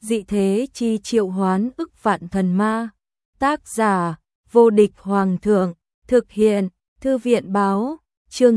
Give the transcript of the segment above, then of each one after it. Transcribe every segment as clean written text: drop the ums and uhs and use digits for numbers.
dị thế chi triệu hoán ức vạn thần ma. Tác giả, vô địch hoàng thượng, thực hiện, thư viện báo, chương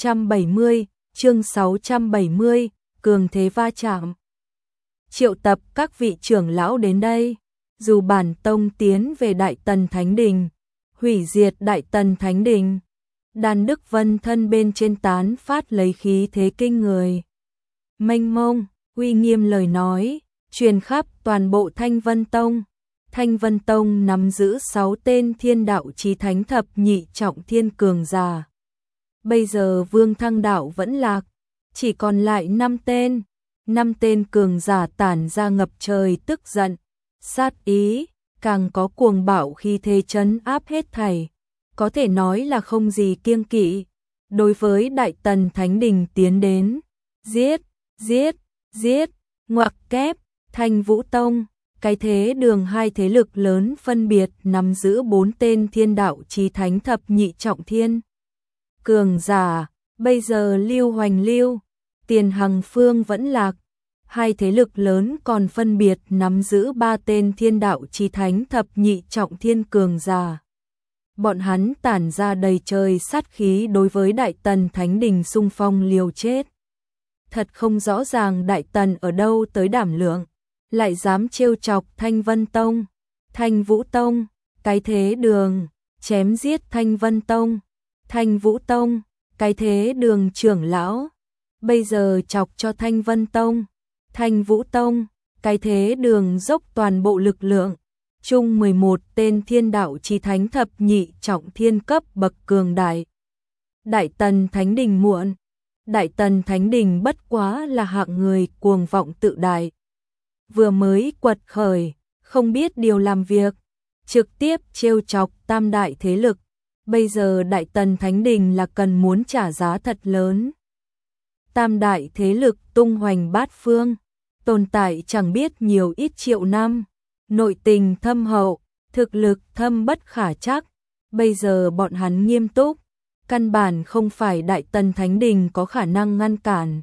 670, cường thế va chạm. Triệu tập các vị trưởng lão đến đây, dù bản tông tiến về Đại Tần Thánh Đình, hủy diệt Đại Tần Thánh Đình. Đan Đức Vân thân bên trên tán phát lấy khí thế kinh người. Mênh mông, uy nghiêm lời nói, truyền khắp toàn bộ Thanh Vân Tông. Thanh Vân Tông nắm giữ 6 tên thiên đạo chí thánh thập nhị trọng thiên cường giả. Bây giờ Vương Thăng Đạo vẫn lạc, chỉ còn lại 5 tên. 5 tên cường giả tản ra ngập trời tức giận, sát ý, càng có cuồng bạo khi thế trấn áp hết thảy. Có thể nói là không gì kiêng kỵ. Đối với Đại Tần Thánh Đình tiến đến, giết, giết, giết, ngoặc kép, Thanh Vũ Tông, cái thế đường hai thế lực lớn phân biệt nắm giữ 4 tên thiên đạo chí thánh thập nhị trọng thiên. Cường giả, bây giờ Lưu Hoành Lưu, Tiền Hằng Phương vẫn lạc. Hai thế lực lớn còn phân biệt nắm giữ 3 tên thiên đạo chí thánh thập nhị trọng thiên cường giả. Bọn hắn tản ra đầy trời sát khí đối với Đại Tần Thánh Đình xung phong liều chết. Thật không rõ ràng Đại Tần ở đâu tới đảm lượng, lại dám trêu chọc Thanh Vân Tông, Thanh Vũ Tông, cái thế đường, chém giết Thanh Vân Tông, Thanh Vũ Tông, cái thế đường trưởng lão. Bây giờ chọc cho Thanh Vân Tông, Thanh Vũ Tông, cái thế đường dốc toàn bộ lực lượng. Chung 11 tên thiên đạo chí thánh thập nhị trọng thiên cấp bậc cường đại. Đại Tần Thánh Đình muộn. Đại Tần Thánh Đình bất quá là hạng người cuồng vọng tự đại. Vừa mới quật khởi, không biết điều làm việc, trực tiếp trêu chọc tam đại thế lực. Bây giờ Đại Tần Thánh Đình là cần muốn trả giá thật lớn. Tam đại thế lực tung hoành bát phương, tồn tại chẳng biết nhiều ít triệu năm. Nội tình thâm hậu, thực lực thâm bất khả trắc. Bây giờ bọn hắn nghiêm túc, căn bản không phải Đại Tần Thánh Đình có khả năng ngăn cản.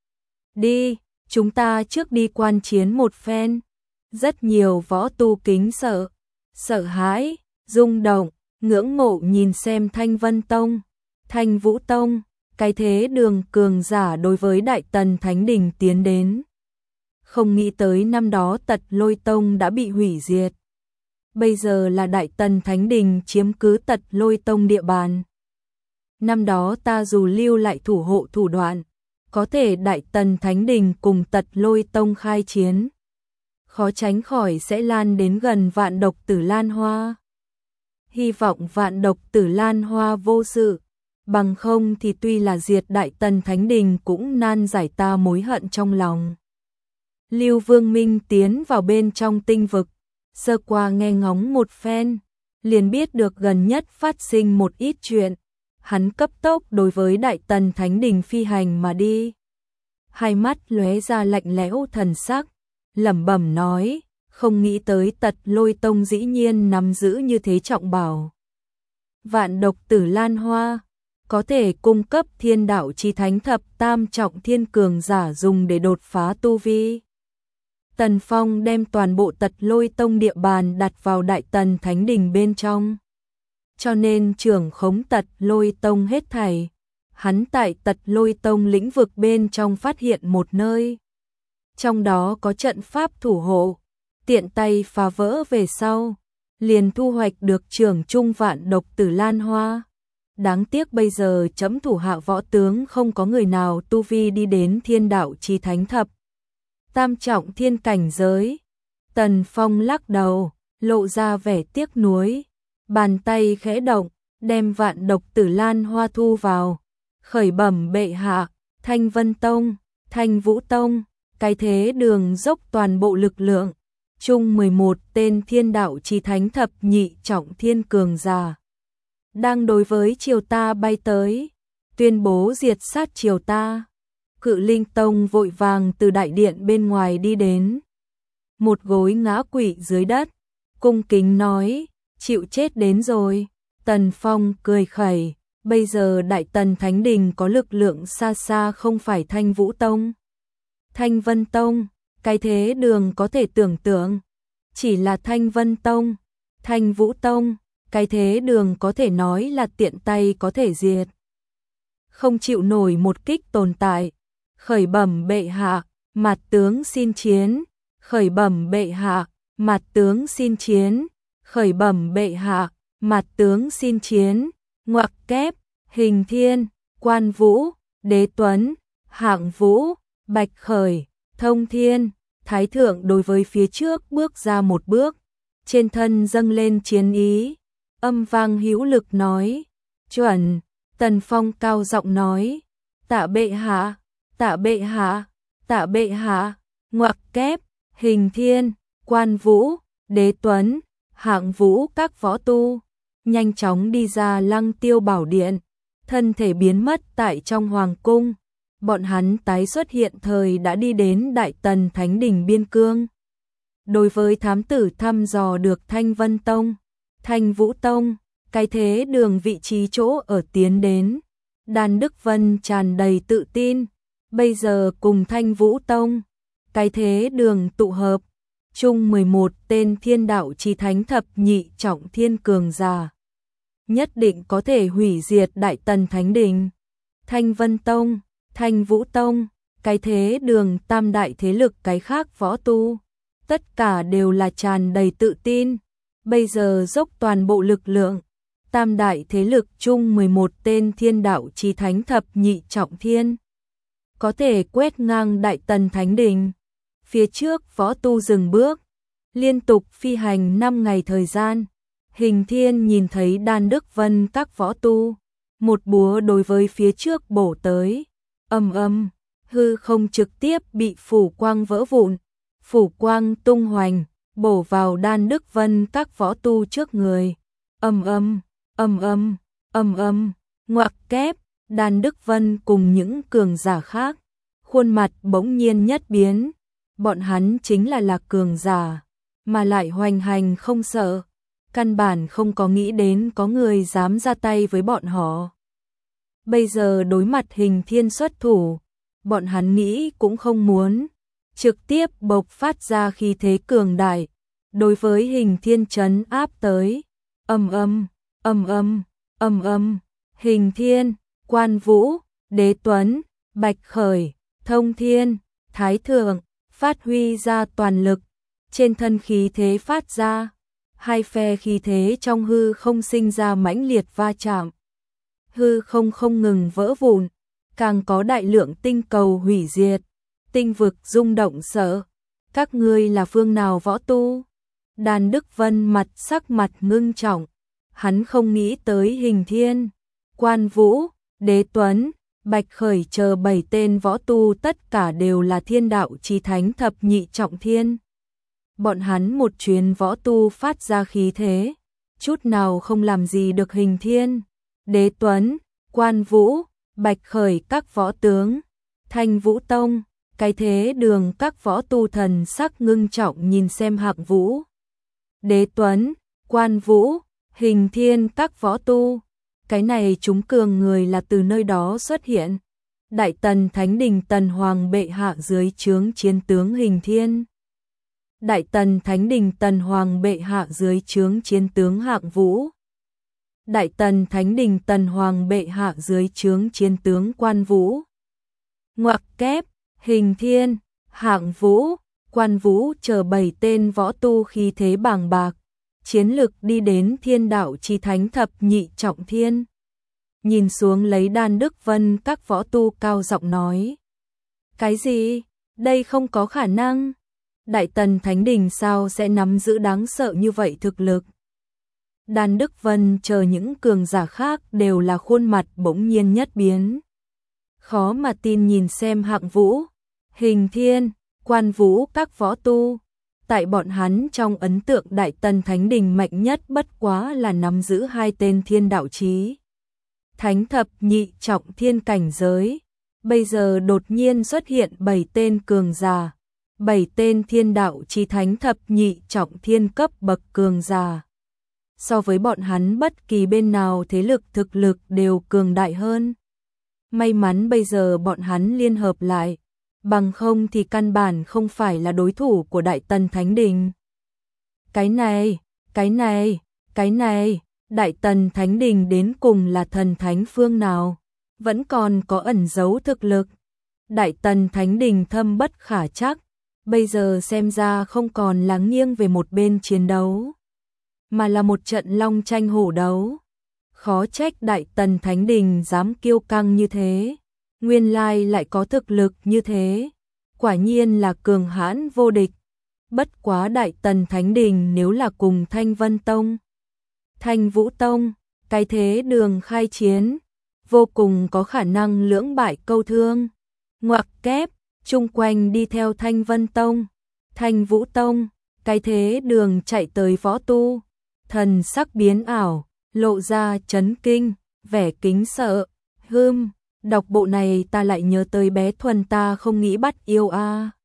Đi, chúng ta trước đi quan chiến một phen. Rất nhiều võ tu kính sợ, sợ hãi, rung động, ngưỡng mộ nhìn xem Thanh Vân Tông, Thanh Vũ Tông, cái thế đường cường giả đối với Đại Tần Thánh Đình tiến đến. Không nghĩ tới năm đó Tật Lôi Tông đã bị hủy diệt. Bây giờ là Đại Tần Thánh Đình chiếm cứ Tật Lôi Tông địa bàn. Năm đó ta dù lưu lại thủ hộ thủ đoạn, có thể Đại Tần Thánh Đình cùng Tật Lôi Tông khai chiến, khó tránh khỏi sẽ lan đến gần Vạn Độc Tử Lan Hoa. Hy vọng Vạn Độc Tử Lan Hoa vô sự, bằng không thì tuy là diệt Đại Tần Thánh Đình cũng nan giải ta mối hận trong lòng. Lưu Vương Minh tiến vào bên trong tinh vực, sơ qua nghe ngóng một phen, liền biết được gần nhất phát sinh một ít chuyện. Hắn cấp tốc đối với Đại Tần Thánh Đình phi hành mà đi. Hai mắt lóe ra lạnh lẽo thần sắc, lẩm bẩm nói, không nghĩ tới Tật Lôi Tông dĩ nhiên nắm giữ như thế trọng bảo. Vạn Độc Tử Lan Hoa có thể cung cấp thiên đạo chí thánh thập tam trọng thiên cường giả dùng để đột phá tu vi. Tần Phong đem toàn bộ Tật Lôi Tông địa bàn đặt vào Đại Tần Thánh Đình bên trong. Cho nên trưởng khống Tật Lôi Tông hết thảy. Hắn tại Tật Lôi Tông lĩnh vực bên trong phát hiện một nơi. Trong đó có trận pháp thủ hộ, tiện tay phá vỡ về sau, liền thu hoạch được trưởng trung Vạn Độc Tử Lan Hoa. Đáng tiếc bây giờ chấm thủ hạ võ tướng không có người nào tu vi đi đến thiên đạo chí thánh thập tam trọng thiên cảnh giới. Tần Phong lắc đầu, lộ ra vẻ tiếc nuối, bàn tay khẽ động, đem Vạn Độc Tử Lan Hoa thu vào, khởi bẩm bệ hạ, Thanh Vân Tông, Thanh Vũ Tông, cái thế đường dốc toàn bộ lực lượng, chung 11 tên thiên đạo chí thánh thập nhị trọng thiên cường giả, đang đối với triều ta bay tới, tuyên bố diệt sát triều ta. Cự Linh Tông vội vàng từ đại điện bên ngoài đi đến, một gối ngã quỵ dưới đất, cung kính nói, chịu chết đến rồi. Tần Phong cười khẩy, bây giờ Đại Tần Thánh Đình có lực lượng xa xa không phải Thanh Vũ Tông, Thanh Vân Tông, cái thế đường có thể tưởng tượng, chỉ là Thanh Vân Tông, Thanh Vũ Tông, cái thế đường có thể nói là tiện tay có thể diệt. Không chịu nổi một kích tồn tại, khởi bẩm bệ hạ, mặt tướng xin chiến, khởi bẩm bệ hạ, mặt tướng xin chiến, khởi bẩm bệ hạ, mặt tướng xin chiến, ngoặc kép, Hình Thiên, Quan Vũ, Đế Tuấn, Hạng Vũ, Bạch Khởi, Thông Thiên, Thái Thượng đối với phía trước bước ra một bước, trên thân dâng lên chiến ý, âm vang hữu lực nói, chuẩn. Tần Phong cao giọng nói, tạ bệ hạ, tạ bệ hạ, tạ bệ hạ, ngoặc kép, Hình Thiên, Quan Vũ, Đế Tuấn, Hạng Vũ các võ tu, nhanh chóng đi ra Lăng Tiêu Bảo Điện, thân thể biến mất tại trong hoàng cung, bọn hắn tái xuất hiện thời đã đi đến Đại Tần Thánh Đình Biên Cương. Đối với thám tử thăm dò được Thanh Vân Tông, Thanh Vũ Tông, cái thế đường vị trí chỗ ở tiến đến, Đan Đức Vân tràn đầy tự tin, bây giờ cùng Thanh Vũ Tông, cái thế đường tụ hợp, chung 11 tên thiên đạo chí thánh thập nhị trọng thiên cường giả, nhất định có thể hủy diệt Đại Tần Thánh Đình. Thanh Vân Tông, Thanh Vũ Tông, cái thế đường tam đại thế lực cái khác võ tu, tất cả đều là tràn đầy tự tin, bây giờ dốc toàn bộ lực lượng. Tam đại thế lực chung 11 tên thiên đạo chí thánh thập nhị trọng thiên, có thể quét ngang Đại Tần Thánh Đình. Phía trước võ tu dừng bước, liên tục phi hành 5 ngày thời gian, Hình Thiên nhìn thấy Đan Đức Vân các võ tu, một búa đối với phía trước bổ tới, ầm ầm, hư không trực tiếp bị phủ quang vỡ vụn, phủ quang tung hoành, bổ vào Đan Đức Vân các võ tu trước người, ầm ầm. Ầm ầm, ầm ầm, ngoặc kép, Đan Đức Vân cùng những cường giả khác, khuôn mặt bỗng nhiên nhất biến, bọn hắn chính là cường giả, mà lại hoành hành không sợ, căn bản không có nghĩ đến có người dám ra tay với bọn họ. Bây giờ đối mặt Hình Thiên xuất thủ, bọn hắn nghĩ cũng không muốn, trực tiếp bộc phát ra khí thế cường đại, đối với Hình Thiên trấn áp tới, ầm ầm. Ầm ầm, ầm ầm, Hình Thiên, Quan Vũ, Đế Tuấn, Bạch Khởi, Thông Thiên, Thái Thượng, phát huy ra toàn lực, trên thân khí thế phát ra, hai phe khí thế trong hư không sinh ra mãnh liệt va chạm. Hư không không ngừng vỡ vụn, càng có đại lượng tinh cầu hủy diệt, tinh vực rung động sợ. Các ngươi là phương nào võ tu? Đan Đức Vân sắc mặt ngưng trọng. Hắn không nghĩ tới Hình Thiên, Quan Vũ, Đế Tuấn, Bạch Khởi chờ 7 tên võ tu tất cả đều là thiên đạo chí thánh thập nhị trọng thiên. Bọn hắn một chuyến võ tu phát ra khí thế, chút nào không làm gì được Hình Thiên, Đế Tuấn, Quan Vũ, Bạch Khởi các võ tướng, Thanh Vũ Tông, cái thế đường các võ tu thần sắc ngưng trọng nhìn xem Hạng Vũ, Đế Tuấn, Quan Vũ, Hình Thiên các võ tu, cái này chúng cường người là từ nơi đó xuất hiện. Đại Tần Thánh Đình Tần Hoàng bệ hạ dưới trướng chiến tướng Hình Thiên. Đại Tần Thánh Đình Tần Hoàng bệ hạ dưới trướng chiến tướng Hạng Vũ. Đại Tần Thánh Đình Tần Hoàng bệ hạ dưới trướng chiến tướng Quan Vũ. Ngoặc kép, Hình Thiên, Hạng Vũ, Quan Vũ chờ 7 tên võ tu khí thế bàng bạc, chiến lực đi đến thiên đạo chí thánh thập nhị trọng thiên. Nhìn xuống lấy Đan Đức Vân các võ tu cao giọng nói. Cái gì? Đây không có khả năng. Đại Tần Thánh Đình sao sẽ nắm giữ đáng sợ như vậy thực lực? Đan Đức Vân chờ những cường giả khác đều là khuôn mặt bỗng nhiên nhất biến. Khó mà tin nhìn xem Hạng Vũ, Hình Thiên, Quan Vũ các võ tu. Tại bọn hắn trong ấn tượng Đại Tần Thánh Đình mạnh nhất bất quá là nắm giữ 2 tên thiên đạo chí thánh thập nhị trọng thiên cảnh giới. Bây giờ đột nhiên xuất hiện 7 tên cường giả, 7 tên thiên đạo chí thánh thập nhị trọng thiên cấp bậc cường giả. So với bọn hắn bất kỳ bên nào thế lực thực lực đều cường đại hơn. May mắn bây giờ bọn hắn liên hợp lại, bằng không thì căn bản không phải là đối thủ của Đại Tần Thánh Đình. Cái này, Đại Tần Thánh Đình đến cùng là thần thánh phương nào, vẫn còn có ẩn giấu thực lực. Đại Tần Thánh Đình thâm bất khả trắc, bây giờ xem ra không còn là nghiêng về một bên chiến đấu, mà là một trận long tranh hổ đấu. Khó trách Đại Tần Thánh Đình dám kiêu căng như thế, nguyên lai lại có thực lực như thế, quả nhiên là cường hãn vô địch. Bất quá Đại Tần Thánh Đình nếu là cùng Thanh Vân Tông, Thanh Vũ Tông, cái thế đường khai chiến, vô cùng có khả năng lưỡng bại câu thương. Ngoặc kép, chung quanh đi theo Thanh Vân Tông, Thanh Vũ Tông, cái thế đường chạy tới võ tu, thần sắc biến ảo, lộ ra chấn kinh, vẻ kính sợ. Đọc bộ này ta lại nhớ tới bé Thuần ta không nghĩ bắt yêu a.